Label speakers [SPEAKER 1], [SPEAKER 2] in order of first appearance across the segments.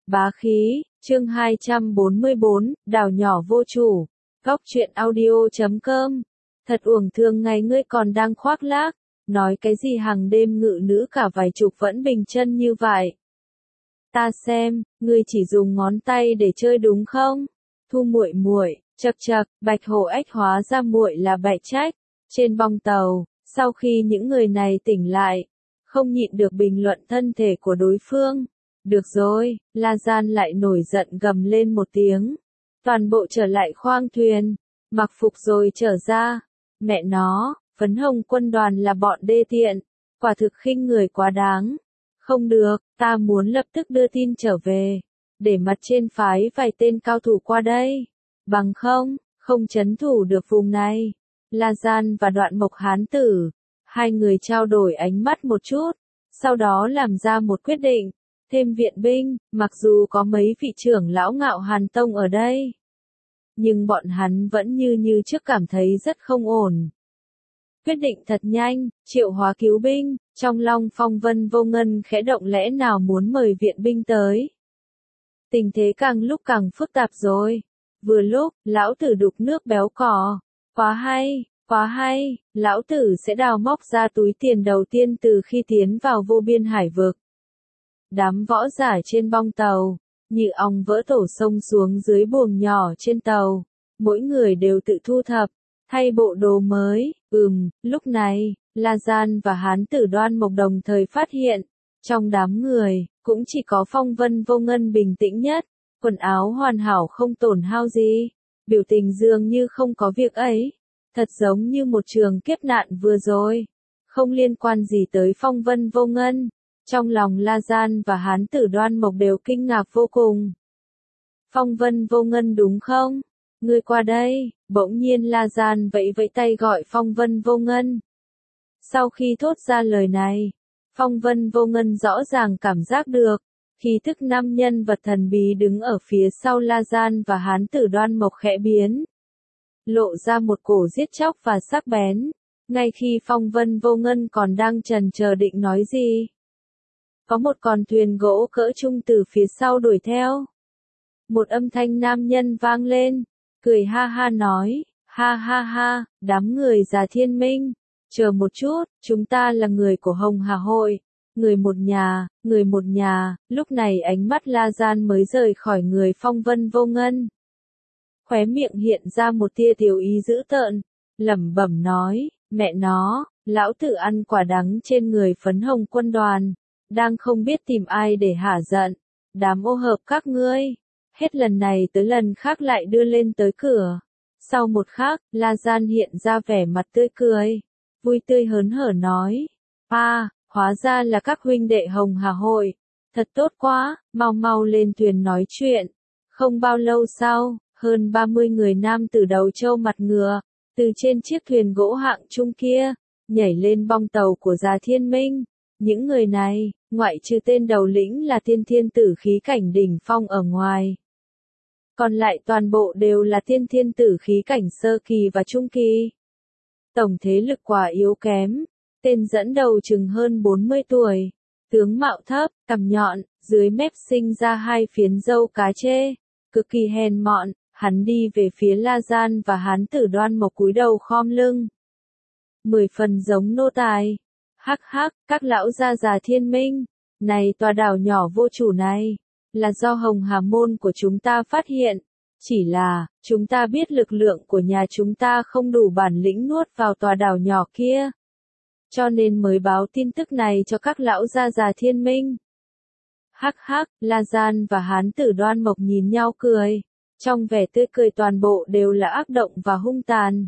[SPEAKER 1] Bá khí, chương 244, đảo nhỏ vô chủ. Góc truyện audio.com. Thật uổng thương ngày ngươi còn đang khoác lác, nói cái gì hàng đêm ngự nữ cả vài chục vẫn bình chân như vậy. Ta xem, ngươi chỉ dùng ngón tay để chơi đúng không? Thu muội muội, chậc chậc, Bạch Hổ Ếch hóa ra muội là bại trách. Trên bong tàu, sau khi những người này tỉnh lại, không nhịn được bình luận thân thể của đối phương. Được rồi, La Gian lại nổi giận gầm lên một tiếng. Toàn bộ trở lại khoang thuyền, mặc phục rồi trở ra. Mẹ nó, phấn hồng quân đoàn là bọn đê tiện, quả thực khinh người quá đáng. Không được, ta muốn lập tức đưa tin trở về, để mặt trên phái vài tên cao thủ qua đây. Bằng không trấn thủ được vùng này. La Gian và Đoạn Mộc Hán Tử, hai người trao đổi ánh mắt một chút, sau đó làm ra một quyết định, thêm viện binh, mặc dù có mấy vị trưởng lão Ngạo Hàn Tông ở đây. Nhưng bọn hắn vẫn như trước cảm thấy rất không ổn. Quyết định thật nhanh, triệu hóa cứu binh, trong lòng Phong Vân Vô Ngân khẽ động lẽ nào muốn mời viện binh tới. Tình thế càng lúc càng phức tạp rồi. Vừa lúc, lão tử đục nước béo cò. Quá hay, lão tử sẽ đào móc ra túi tiền đầu tiên từ khi tiến vào vô biên hải vực. Đám võ giả trên bong tàu, như ong vỡ tổ sông xuống dưới buồng nhỏ trên tàu. Mỗi người đều tự thu thập, thay bộ đồ mới. Lúc này, La Gian và Hán Tử Đoan Mộc đồng thời phát hiện, trong đám người, cũng chỉ có Phong Vân Vô Ngân bình tĩnh nhất, quần áo hoàn hảo không tổn hao gì, biểu tình dường như không có việc ấy, thật giống như một trường kiếp nạn vừa rồi, không liên quan gì tới Phong Vân Vô Ngân. Trong lòng La Gian và Hán Tử Đoan Mộc đều kinh ngạc vô cùng. Phong Vân Vô Ngân đúng không? Ngươi qua đây, bỗng nhiên La Gian vẫy vẫy tay gọi Phong Vân Vô Ngân. Sau khi thốt ra lời này, Phong Vân Vô Ngân rõ ràng cảm giác được, khí thức năm nhân vật thần bí đứng ở phía sau La Gian và Hán Tử Đoan Mộc khẽ biến. Lộ ra một cổ giết chóc và sắc bén, ngay khi Phong Vân Vô Ngân còn đang chần chờ định nói gì. Có một con thuyền gỗ cỡ trung từ phía sau đuổi theo. Một âm thanh nam nhân vang lên, cười ha ha nói, ha ha ha, đám người già Thiên Minh, chờ một chút, chúng ta là người của Hồng Hà Hội, người một nhà, lúc này ánh mắt La Gian mới rời khỏi người Phong Vân Vô Ngân. Khóe miệng hiện ra một tia tiểu ý dữ tợn, lẩm bẩm nói, mẹ nó, lão tử ăn quả đắng trên người phấn hồng quân đoàn, đang không biết tìm ai để hả giận, đám ô hợp các ngươi, hết lần này tới lần khác lại đưa lên tới cửa. Sau một khắc, La Gian hiện ra vẻ mặt tươi cười, vui tươi hớn hở nói, hóa ra là các huynh đệ Hồng Hà Hội, thật tốt quá, mau lên thuyền nói chuyện. Không bao lâu sau, hơn 30 người nam từ đầu trâu mặt ngựa, từ trên chiếc thuyền gỗ hạng trung kia, nhảy lên bong tàu của già Thiên Minh. Những người này, ngoại trừ tên đầu lĩnh là thiên tử khí cảnh đỉnh phong ở ngoài. Còn lại toàn bộ đều là thiên tử khí cảnh sơ kỳ và trung kỳ. Tổng thế lực quả yếu kém. Tên dẫn đầu chừng hơn 40 tuổi. Tướng mạo thấp, cằm nhọn, dưới mép sinh ra hai phiến râu cá trê. Cực kỳ hèn mọn, hắn đi về phía La Gian và Hán Tử Đoan Mộc cúi đầu khom lưng. 10 phần giống nô tài. Hắc, các lão gia già Thiên Minh. Này tòa đảo nhỏ vô chủ này, là do Hồng Hà Môn của chúng ta phát hiện. Chỉ là, chúng ta biết lực lượng của nhà chúng ta không đủ bản lĩnh nuốt vào tòa đảo nhỏ kia. Cho nên mới báo tin tức này cho các lão gia già Thiên Minh. Hắc, La Gian và Hán Tử Đoan Mộc nhìn nhau cười. Trong vẻ tươi cười toàn bộ đều là ác động và hung tàn.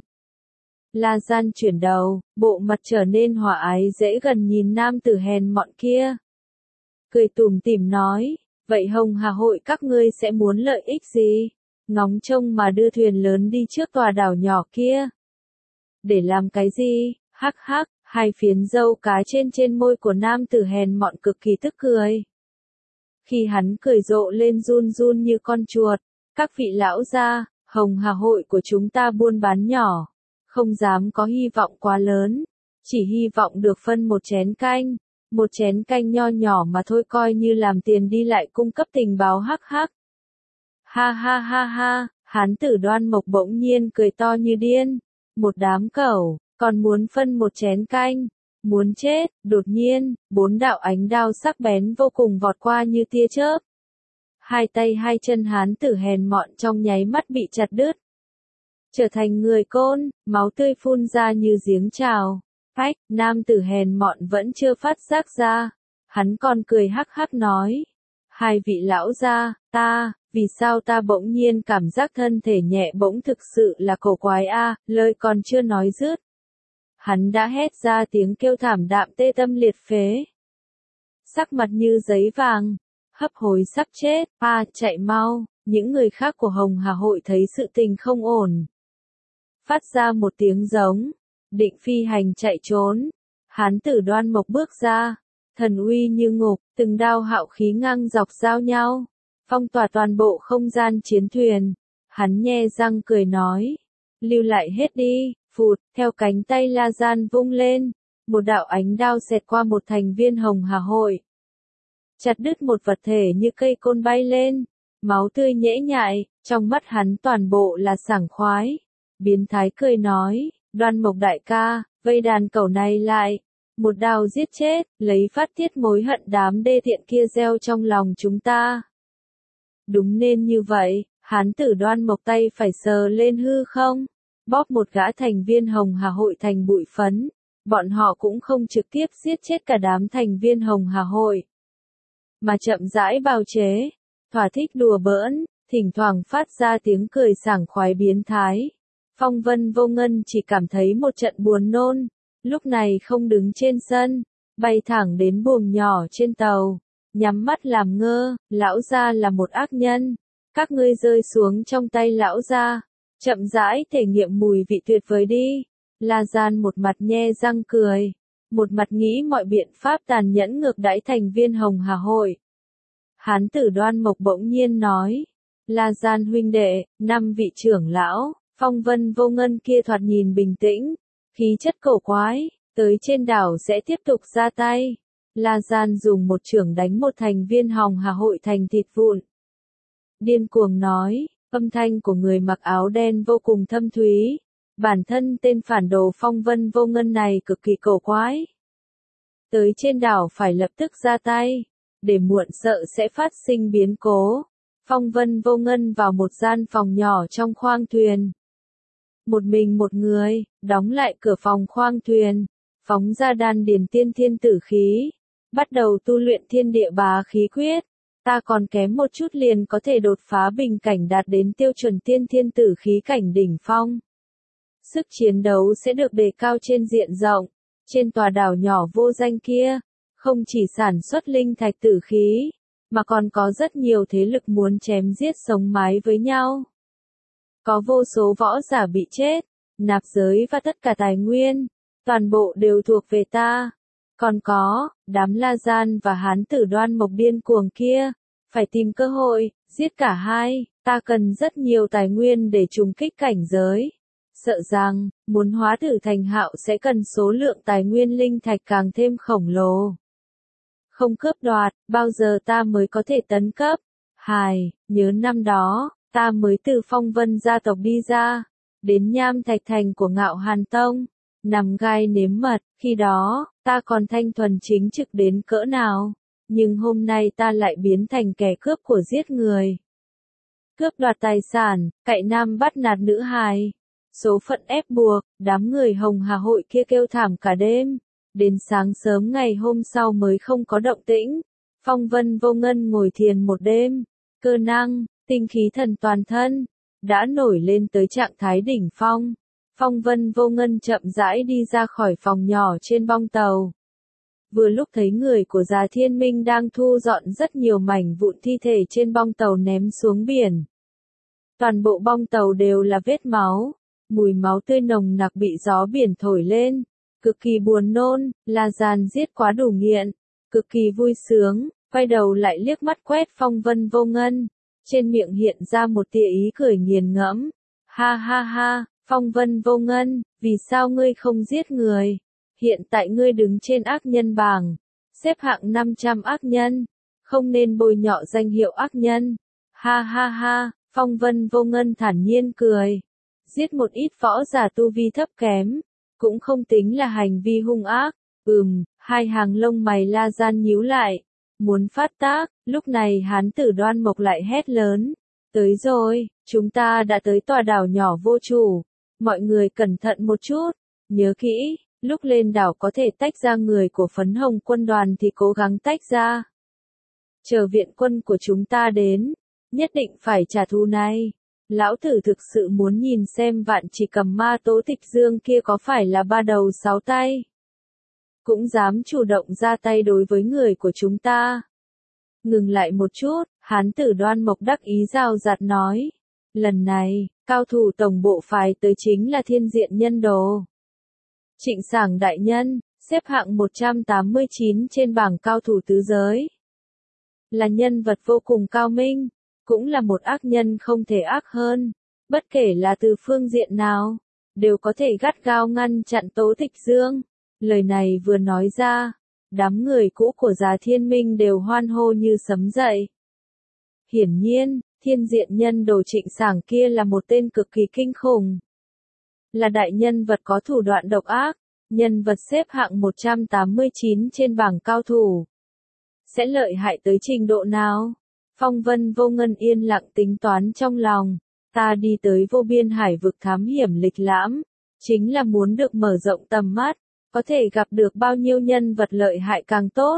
[SPEAKER 1] La Gian chuyển đầu, bộ mặt trở nên hòa ái dễ gần nhìn nam tử hèn mọn kia. Cười tủm tỉm nói, vậy Hồng Hà Hội các ngươi sẽ muốn lợi ích gì? Ngóng trông mà đưa thuyền lớn đi trước tòa đảo nhỏ kia. Để làm cái gì? Hắc, hai phiến râu cá trên môi của nam tử hèn mọn cực kỳ tức cười. Khi hắn cười rộ lên run như con chuột, các vị lão gia, Hồng Hà Hội của chúng ta buôn bán nhỏ, không dám có hy vọng quá lớn, chỉ hy vọng được phân một chén canh, Một chén canh nho nhỏ mà thôi coi như làm tiền đi lại cung cấp tình báo hắc hắc. Ha ha ha ha, hán tử Đoan Mộc bỗng nhiên cười to như điên. Một đám cẩu, còn muốn phân một chén canh. Muốn chết, đột nhiên, 4 đạo ánh đao sắc bén vô cùng vọt qua như tia chớp. Hai tay hai chân hán tử hèn mọn trong nháy mắt bị chặt đứt. Trở thành người côn, máu tươi phun ra như giếng trào. Phách, nam tử hèn mọn vẫn chưa phát giác ra. Hắn còn cười hắc hắc nói. Hai vị lão gia, vì sao ta bỗng nhiên cảm giác thân thể nhẹ bỗng thực sự là cổ quái a, lời còn chưa nói dứt. Hắn đã hét ra tiếng kêu thảm đạm tê tâm liệt phế. Sắc mặt như giấy vàng, hấp hối sắp chết, chạy mau, những người khác của Hồng Hà hội thấy sự tình không ổn. Phát ra một tiếng giống, định phi hành chạy trốn, hán tử Đoan Mộc bước ra, thần uy như ngục, từng đao hạo khí ngang dọc giao nhau, phong tỏa toàn bộ không gian chiến thuyền. Hắn nhe răng cười nói, lưu lại hết đi, phụt, theo cánh tay La Gian vung lên, một đạo ánh đao xẹt qua một thành viên Hồng Hà hội. Chặt đứt một vật thể như cây côn bay lên, máu tươi nhễ nhại, trong mắt hắn toàn bộ là sảng khoái. Biến thái cười nói, Đoan Mộc đại ca, vây đàn cẩu này lại, một đao giết chết, lấy phát tiết mối hận đám đê tiện kia gieo trong lòng chúng ta. Đúng nên như vậy, hán tử Đoan Mộc tay phải sờ lên hư không, bóp một gã thành viên Hồng Hà hội thành bụi phấn, bọn họ cũng không trực tiếp giết chết cả đám thành viên Hồng Hà hội, mà chậm rãi bào chế, thỏa thích đùa bỡn, thỉnh thoảng phát ra tiếng cười sảng khoái biến thái. Phong Vân Vô Ngân chỉ cảm thấy một trận buồn nôn, lúc này không đứng trên sân, bay thẳng đến buồng nhỏ trên tàu, nhắm mắt làm ngơ, lão gia là một ác nhân, các ngươi rơi xuống trong tay lão gia, chậm rãi thể nghiệm mùi vị tuyệt vời đi. La Gian một mặt nhe răng cười, một mặt nghĩ mọi biện pháp tàn nhẫn ngược đãi thành viên Hồng Hà hội. Hán tử Đoan Mộc bỗng nhiên nói, La Gian huynh đệ, 5 vị trưởng lão, Phong Vân Vô Ngân kia thoạt nhìn bình tĩnh, khí chất cổ quái, tới trên đảo sẽ tiếp tục ra tay. La Gian dùng một chưởng đánh một thành viên Hồng Hà hội thành thịt vụn. Điên cuồng nói, âm thanh của người mặc áo đen vô cùng thâm thúy. Bản thân tên phản đồ Phong Vân Vô Ngân này cực kỳ cổ quái. Tới trên đảo phải lập tức ra tay, để muộn sợ sẽ phát sinh biến cố. Phong Vân Vô Ngân vào một gian phòng nhỏ trong khoang thuyền. Một mình một người, đóng lại cửa phòng khoang thuyền, phóng ra đan điền tiên thiên tử khí, bắt đầu tu luyện thiên địa bá khí quyết. Ta còn kém một chút liền có thể đột phá bình cảnh đạt đến tiêu chuẩn tiên thiên tử khí cảnh đỉnh phong. Sức chiến đấu sẽ được đề cao trên diện rộng. Trên tòa đảo nhỏ vô danh kia, không chỉ sản xuất linh thạch tử khí, mà còn có rất nhiều thế lực muốn chém giết sống mái với nhau. Có vô số võ giả bị chết, nạp giới và tất cả tài nguyên, toàn bộ đều thuộc về ta. Còn có, đám La Gian và hán tử Đoan Mộc điên cuồng kia, phải tìm cơ hội, giết cả hai, ta cần rất nhiều tài nguyên để trùng kích cảnh giới. Sợ rằng, muốn hóa tử thành hạo sẽ cần số lượng tài nguyên linh thạch càng thêm khổng lồ. Không cướp đoạt, bao giờ ta mới có thể tấn cấp? Hài, nhớ năm đó, ta mới từ Phong Vân gia tộc đi ra, đến Nham Thạch Thành của Ngạo Hàn Tông, nằm gai nếm mật, khi đó, ta còn thanh thuần chính trực đến cỡ nào, nhưng hôm nay ta lại biến thành kẻ cướp của giết người. Cướp đoạt tài sản, cậy nam bắt nạt nữ hài. Số phận ép buộc, đám người Hồng Hà hội kia kêu thảm cả đêm, đến sáng sớm ngày hôm sau mới không có động tĩnh. Phong Vân Vô Ngân ngồi thiền một đêm, cơ năng, tinh khí thần toàn thân, đã nổi lên tới trạng thái đỉnh phong. Phong Vân Vô Ngân chậm rãi đi ra khỏi phòng nhỏ trên bong tàu. Vừa lúc thấy người của Già Thiên Minh đang thu dọn rất nhiều mảnh vụn thi thể trên bong tàu ném xuống biển. Toàn bộ bong tàu đều là vết máu. Mùi máu tươi nồng nặc bị gió biển thổi lên, cực kỳ buồn nôn. La Gian giết quá đủ nghiện, cực kỳ vui sướng, quay đầu lại liếc mắt quét Phong Vân Vô Ngân, trên miệng hiện ra một tia ý cười nghiền ngẫm. Ha ha ha, Phong Vân Vô Ngân, vì sao ngươi không giết người? Hiện tại ngươi đứng trên ác nhân bảng, xếp hạng 500 ác nhân, không nên bôi nhọ danh hiệu ác nhân. Ha ha ha, Phong Vân Vô Ngân thản nhiên cười. Giết một ít võ giả tu vi thấp kém, cũng không tính là hành vi hung ác. Hai hàng lông mày La Gian nhíu lại, muốn phát tác, lúc này hán tử Đoan Mộc lại hét lớn. Tới rồi, chúng ta đã tới tòa đảo nhỏ vô chủ. Mọi người cẩn thận một chút, nhớ kỹ, lúc lên đảo có thể tách ra người của phấn hồng quân đoàn thì cố gắng tách ra. Chờ viện quân của chúng ta đến, nhất định phải trả thù này. Lão tử thực sự muốn nhìn xem Vạn Chỉ Cầm Ma Tố Tịch Dương kia có phải là ba đầu sáu tay. Cũng dám chủ động ra tay đối với người của chúng ta. Ngừng lại một chút, hán tử Đoan Mộc đắc ý rào rạt nói. Lần này, cao thủ tổng bộ phái tới chính là Thiên Diện Nhân Đồ. Trịnh Sảng đại nhân, xếp hạng 189 trên bảng cao thủ tứ giới. Là nhân vật vô cùng cao minh, cũng là một ác nhân không thể ác hơn. Bất kể là từ phương diện nào, đều có thể gắt gao ngăn chặn Tố Tịch Dương. Lời này vừa nói ra, đám người cũ của Già Thiên Minh đều hoan hô như sấm dậy. Hiển nhiên, Thiên Diện Nhân Đồ Trịnh Sảng kia là một tên cực kỳ kinh khủng. Là đại nhân vật có thủ đoạn độc ác, nhân vật xếp hạng 189 trên bảng cao thủ. Sẽ lợi hại tới trình độ nào? Phong Vân Vô Ngân yên lặng tính toán trong lòng. Ta đi tới vô biên hải vực thám hiểm lịch lãm, chính là muốn được mở rộng tầm mắt, có thể gặp được bao nhiêu nhân vật lợi hại càng tốt.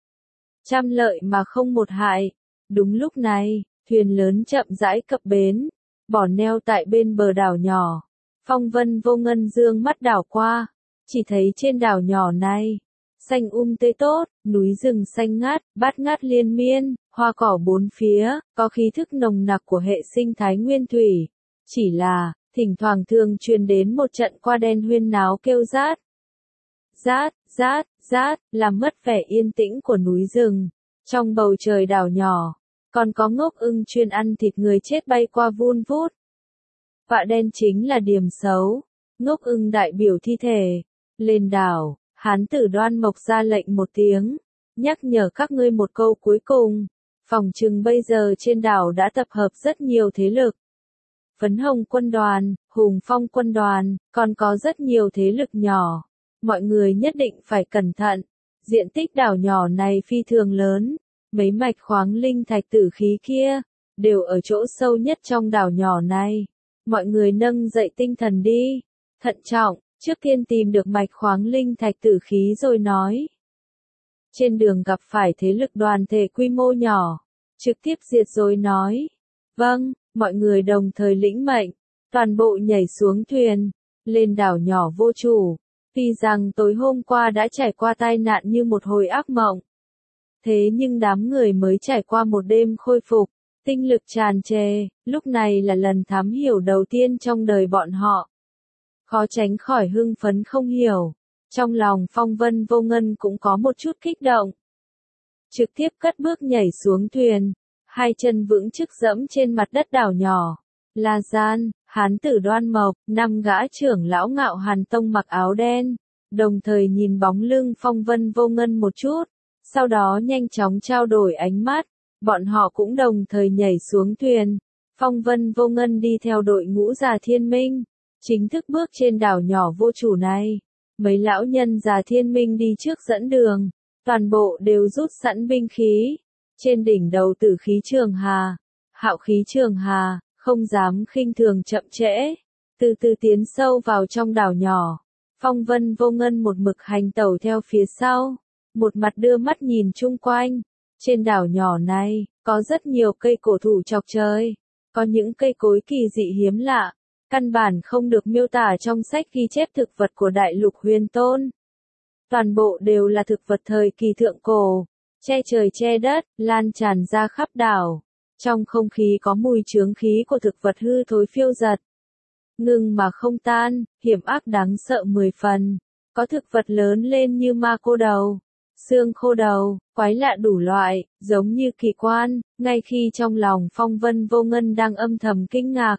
[SPEAKER 1] Trăm lợi mà không một hại. Đúng lúc này, thuyền lớn chậm rãi cập bến, bỏ neo tại bên bờ đảo nhỏ. Phong Vân Vô Ngân dương mắt đảo qua, chỉ thấy trên đảo nhỏ này, xanh tươi tốt, núi rừng xanh ngát, bát ngát liên miên, hoa cỏ bốn phía, có khí thức nồng nặc của hệ sinh thái nguyên thủy. Chỉ là, thỉnh thoảng thường truyền đến một trận qua đen huyên náo kêu rát. Rát, rát, rát, làm mất vẻ yên tĩnh của núi rừng. Trong bầu trời đảo nhỏ, còn có ngốc ưng chuyên ăn thịt người chết bay qua vun vút. Vạ đen chính là điểm xấu. Ngốc ưng đại biểu thi thể. Lên đảo, hán tử Đoan Mộc ra lệnh một tiếng, nhắc nhở các ngươi một câu cuối cùng. Phòng chừng bây giờ trên đảo đã tập hợp rất nhiều thế lực. Phấn Hồng quân đoàn, Hùng Phong quân đoàn, còn có rất nhiều thế lực nhỏ. Mọi người nhất định phải cẩn thận. Diện tích đảo nhỏ này phi thường lớn. Mấy mạch khoáng linh thạch tử khí kia, đều ở chỗ sâu nhất trong đảo nhỏ này. Mọi người nâng dậy tinh thần đi. Thận trọng, trước tiên tìm được mạch khoáng linh thạch tử khí rồi nói. Trên đường gặp phải thế lực đoàn thể quy mô nhỏ, trực tiếp diệt rồi nói. Vâng, mọi người đồng thời lĩnh mệnh, toàn bộ nhảy xuống thuyền, lên đảo nhỏ vô chủ. Tuy rằng tối hôm qua đã trải qua tai nạn như một hồi ác mộng. Thế nhưng đám người mới trải qua một đêm khôi phục, tinh lực tràn trề, lúc này là lần thám hiểu đầu tiên trong đời bọn họ. Khó tránh khỏi hưng phấn không hiểu. Trong lòng Phong Vân Vô Ngân cũng có một chút kích động. Trực tiếp cất bước nhảy xuống thuyền, hai chân vững chắc dẫm trên mặt đất đảo nhỏ. La Gian, hán tử Đoan Mộc, 5 gã trưởng lão Ngạo Hàn Tông mặc áo đen, đồng thời nhìn bóng lưng Phong Vân Vô Ngân một chút, sau đó nhanh chóng trao đổi ánh mắt, bọn họ cũng đồng thời nhảy xuống thuyền. Phong Vân Vô Ngân đi theo đội ngũ Già Thiên Minh, chính thức bước trên đảo nhỏ vô chủ này. Mấy lão nhân Già Thiên Minh đi trước dẫn đường, toàn bộ đều rút sẵn binh khí. Trên đỉnh đầu Tử Khí Trường Hà, Hạo Khí Trường Hà, không dám khinh thường chậm trễ, từ từ tiến sâu vào trong đảo nhỏ. Phong Vân Vô Ngân một mực hành tẩu theo phía sau, một mặt đưa mắt nhìn chung quanh. Trên đảo nhỏ này, có rất nhiều cây cổ thụ chọc trời, có những cây cối kỳ dị hiếm lạ, căn bản không được miêu tả trong sách ghi chép thực vật của Đại Lục Huyền Tôn. Toàn bộ đều là thực vật thời kỳ thượng cổ, che trời che đất, lan tràn ra khắp đảo. Trong không khí có mùi chướng khí của thực vật hư thối phiêu dật. Ngưng mà không tan, hiểm ác đáng sợ 10 phần. Có thực vật lớn lên như ma cô đầu, xương khô đầu, quái lạ đủ loại, giống như kỳ quan, ngay khi trong lòng Phong Vân Vô Ngân đang âm thầm kinh ngạc.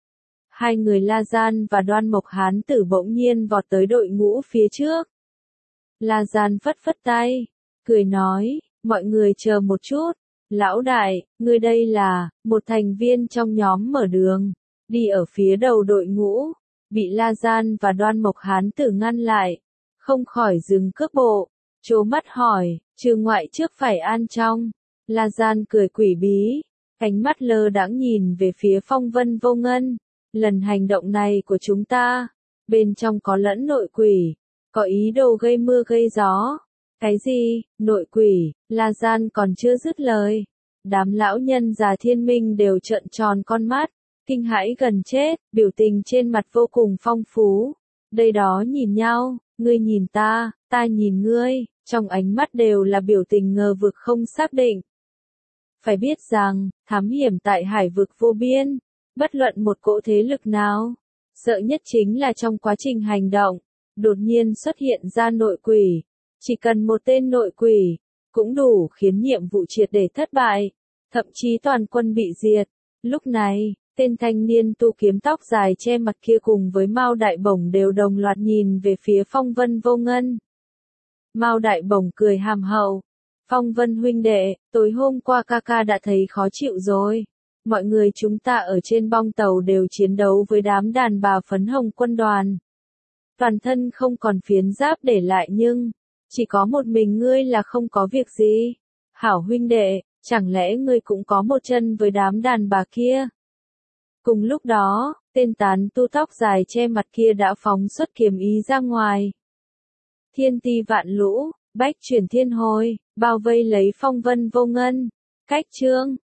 [SPEAKER 1] Hai người La Gian và Đoan Mộc hán tử bỗng nhiên vọt tới đội ngũ phía trước. La Gian phất phất tay, cười nói, mọi người chờ một chút. Lão đại, ngươi đây là, một thành viên trong nhóm mở đường, đi ở phía đầu đội ngũ, bị La Gian và Đoan Mộc Hán Tử ngăn lại, không khỏi dừng cước bộ, trố mắt hỏi, trừ ngoại trước phải an trong. La Gian cười quỷ bí, ánh mắt lơ đãng nhìn về phía Phong Vân Vô Ngân, lần hành động này của chúng ta, bên trong có lẫn nội quỷ, có ý đồ gây mưa gây gió. Cái gì, nội quỷ, La Gian còn chưa dứt lời. Đám lão nhân già Thiên Minh đều trợn tròn con mắt, kinh hãi gần chết, biểu tình trên mặt vô cùng phong phú. Đây đó nhìn nhau, ngươi nhìn ta nhìn ngươi, trong ánh mắt đều là biểu tình ngờ vực không xác định. Phải biết rằng, thám hiểm tại hải vực vô biên, bất luận một cỗ thế lực nào, sợ nhất chính là trong quá trình hành động, đột nhiên xuất hiện ra nội quỷ. Chỉ cần một tên nội quỷ, cũng đủ khiến nhiệm vụ triệt để thất bại, thậm chí toàn quân bị diệt. Lúc này, tên thanh niên tu kiếm tóc dài che mặt kia cùng với Mao Đại Bổng đều đồng loạt nhìn về phía Phong Vân Vô Ngân. Mao Đại Bổng cười hàm hậu, Phong Vân huynh đệ, tối hôm qua ca ca đã thấy khó chịu rồi. Mọi người chúng ta ở trên bong tàu đều chiến đấu với đám đàn bà phấn hồng quân đoàn. Toàn thân không còn phiến giáp để lại nhưng, chỉ có một mình ngươi là không có việc gì. Hảo huynh đệ, chẳng lẽ ngươi cũng có một chân với đám đàn bà kia? Cùng lúc đó, tên tán tu tóc dài che mặt kia đã phóng xuất kiếm ý ra ngoài. Thiên ti vạn lũ, bách chuyển thiên hồi, bao vây lấy Phong Vân Vô Ngân. Cách chương